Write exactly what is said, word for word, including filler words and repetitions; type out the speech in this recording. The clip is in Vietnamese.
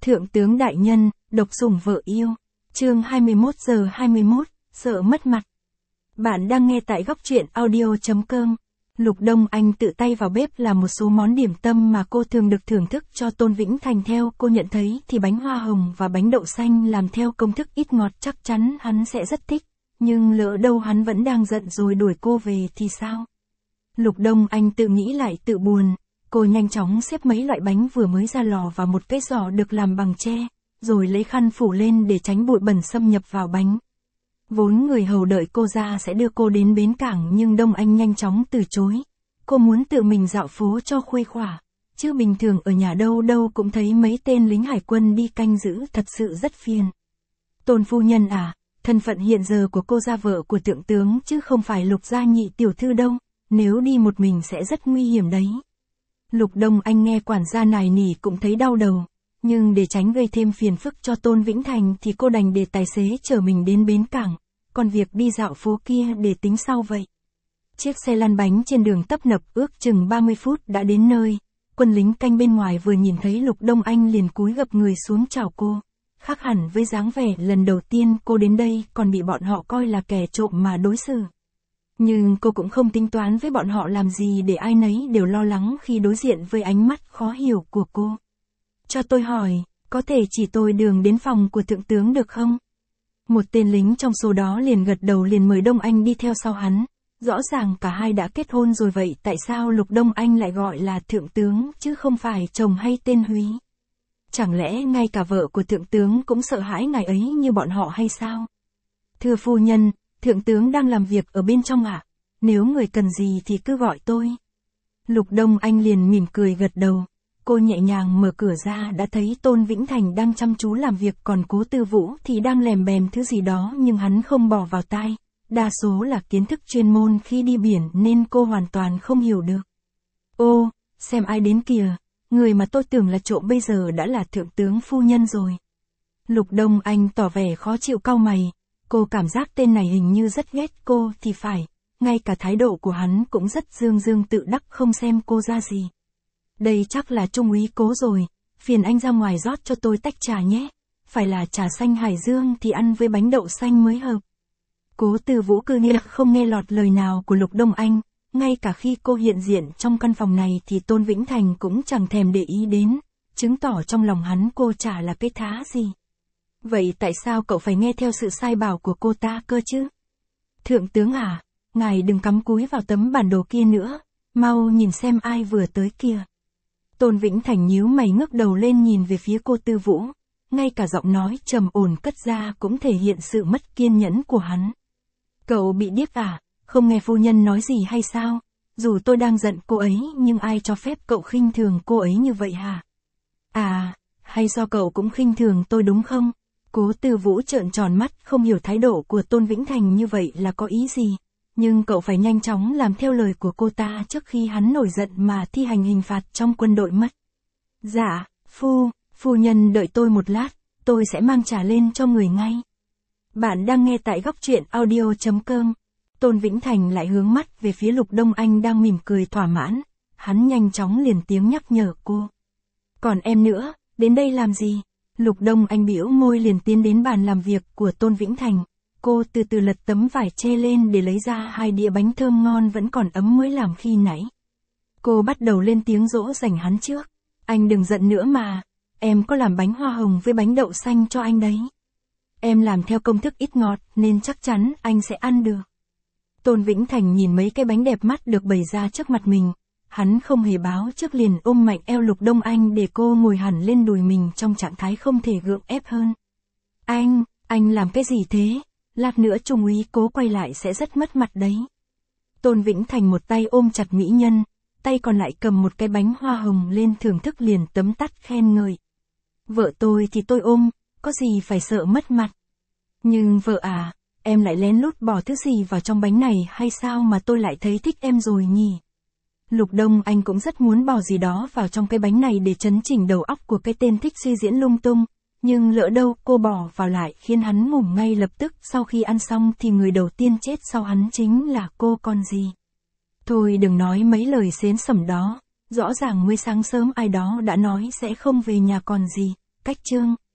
Thượng tướng đại nhân, độc sủng vợ yêu. Chương hai mươi mốt giờ hai mươi mốt, sợ mất mặt. Bạn đang nghe tại góc truyện audio chấm com. Lục Đông Anh tự tay vào bếp làm một số món điểm tâm mà cô thường được thưởng thức cho Tôn Vĩnh Thành. Theo cô nhận thấy thì bánh hoa hồng và bánh đậu xanh làm theo công thức ít ngọt chắc chắn hắn sẽ rất thích. Nhưng lỡ đâu hắn vẫn đang giận rồi đuổi cô về thì sao? Lục Đông Anh tự nghĩ lại tự buồn. Cô nhanh chóng xếp mấy loại bánh vừa mới ra lò vào một cái giỏ được làm bằng tre, rồi lấy khăn phủ lên để tránh bụi bẩn xâm nhập vào bánh. Vốn người hầu đợi cô ra sẽ đưa cô đến bến cảng nhưng Đông Anh nhanh chóng từ chối. Cô muốn tự mình dạo phố cho khuây khỏa, chứ bình thường ở nhà đâu đâu cũng thấy mấy tên lính hải quân đi canh giữ, thật sự rất phiền. Tôn phu nhân à, thân phận hiện giờ của cô là vợ của thượng tướng chứ không phải Lục gia nhị tiểu thư đâu, nếu đi một mình sẽ rất nguy hiểm đấy. Lục Đông Anh nghe quản gia nài nỉ cũng thấy đau đầu, nhưng để tránh gây thêm phiền phức cho Tôn Vĩnh Thành thì cô đành để tài xế chở mình đến bến cảng, còn việc đi dạo phố kia để tính sau vậy. Chiếc xe lăn bánh trên đường tấp nập ước chừng ba mươi phút đã đến nơi, quân lính canh bên ngoài vừa nhìn thấy Lục Đông Anh liền cúi gập người xuống chào cô, khác hẳn với dáng vẻ lần đầu tiên cô đến đây còn bị bọn họ coi là kẻ trộm mà đối xử. Nhưng cô cũng không tính toán với bọn họ làm gì để ai nấy đều lo lắng khi đối diện với ánh mắt khó hiểu của cô. Cho tôi hỏi, có thể chỉ tôi đường đến phòng của thượng tướng được không? Một tên lính trong số đó liền gật đầu liền mời Đông Anh đi theo sau hắn. Rõ ràng cả hai đã kết hôn rồi vậy tại sao Lục Đông Anh lại gọi là thượng tướng chứ không phải chồng hay tên húy? Chẳng lẽ ngay cả vợ của thượng tướng cũng sợ hãi ngài ấy như bọn họ hay sao? Thưa phu nhân, thượng tướng đang làm việc ở bên trong ạ. À? Nếu người cần gì thì cứ gọi tôi. Lục Đông Anh liền mỉm cười gật đầu. Cô nhẹ nhàng mở cửa ra đã thấy Tôn Vĩnh Thành đang chăm chú làm việc, còn Cố Tư Vũ thì đang lèm bèm thứ gì đó nhưng hắn không bỏ vào tai. Đa số là kiến thức chuyên môn khi đi biển nên cô hoàn toàn không hiểu được. Ô, xem ai đến kìa, người mà tôi tưởng là trộm bây giờ đã là thượng tướng phu nhân rồi. Lục Đông Anh tỏ vẻ khó chịu cau mày. Cô cảm giác tên này hình như rất ghét cô thì phải, ngay cả thái độ của hắn cũng rất dương dương tự đắc không xem cô ra gì. Đây chắc là trung úy Cố rồi, phiền anh ra ngoài rót cho tôi tách trà nhé, phải là trà xanh Hải Dương thì ăn với bánh đậu xanh mới hợp. Cố Tư Vũ cứ như không nghe lọt lời nào của Lục Đông Anh, ngay cả khi cô hiện diện trong căn phòng này thì Tôn Vĩnh Thành cũng chẳng thèm để ý đến, chứng tỏ trong lòng hắn cô chả là cái thá gì. Vậy tại sao cậu phải nghe theo sự sai bảo của cô ta cơ chứ? Thượng tướng à, ngài đừng cắm cúi vào tấm bản đồ kia nữa, mau nhìn xem ai vừa tới kìa. Tôn Vĩnh Thành nhíu mày ngước đầu lên nhìn về phía cô Tư Vũ, ngay cả giọng nói trầm ổn cất ra cũng thể hiện sự mất kiên nhẫn của hắn. Cậu bị điếc à, không nghe phu nhân nói gì hay sao? Dù tôi đang giận cô ấy nhưng ai cho phép cậu khinh thường cô ấy như vậy hả? À, hay do cậu cũng khinh thường tôi đúng không? Cố Tư Vũ trợn tròn mắt không hiểu thái độ của Tôn Vĩnh Thành như vậy là có ý gì. Nhưng cậu phải nhanh chóng làm theo lời của cô ta trước khi hắn nổi giận mà thi hành hình phạt trong quân đội mất. Dạ, phu, phu nhân đợi tôi một lát, tôi sẽ mang trà lên cho người ngay. Bạn đang nghe tại góc truyện audio chấm com. Tôn Vĩnh Thành lại hướng mắt về phía Lục Đông Anh đang mỉm cười thỏa mãn. Hắn nhanh chóng liền tiếng nhắc nhở cô. Còn em nữa, đến đây làm gì? Lục Đông Anh bĩu môi liền tiến đến bàn làm việc của Tôn Vĩnh Thành. Cô từ từ lật tấm vải che lên để lấy ra hai đĩa bánh thơm ngon vẫn còn ấm mới làm khi nãy. Cô bắt đầu lên tiếng dỗ dành hắn trước. Anh đừng giận nữa mà, em có làm bánh hoa hồng với bánh đậu xanh cho anh đấy. Em làm theo công thức ít ngọt nên chắc chắn anh sẽ ăn được. Tôn Vĩnh Thành nhìn mấy cái bánh đẹp mắt được bày ra trước mặt mình. Hắn không hề báo trước liền ôm mạnh eo Lục Đông Anh để cô ngồi hẳn lên đùi mình trong trạng thái không thể gượng ép hơn. Anh, anh làm cái gì thế? Lát nữa trung úy Cố quay lại sẽ rất mất mặt đấy. Tôn Vĩnh Thành một tay ôm chặt mỹ nhân, tay còn lại cầm một cái bánh hoa hồng lên thưởng thức liền tấm tắt khen ngợi. Vợ tôi thì tôi ôm, có gì phải sợ mất mặt. Nhưng vợ à, em lại lén lút bỏ thứ gì vào trong bánh này hay sao mà tôi lại thấy thích em rồi nhỉ? Lục Đông Anh cũng rất muốn bỏ gì đó vào trong cái bánh này để chấn chỉnh đầu óc của cái tên thích suy diễn lung tung. Nhưng lỡ đâu cô bỏ vào lại khiến hắn ngủ ngay lập tức. Sau khi ăn xong thì người đầu tiên chết sau hắn chính là cô còn gì. Thôi đừng nói mấy lời xến xẩm đó. Rõ ràng mới sáng sớm ai đó đã nói sẽ không về nhà còn gì. Cách chương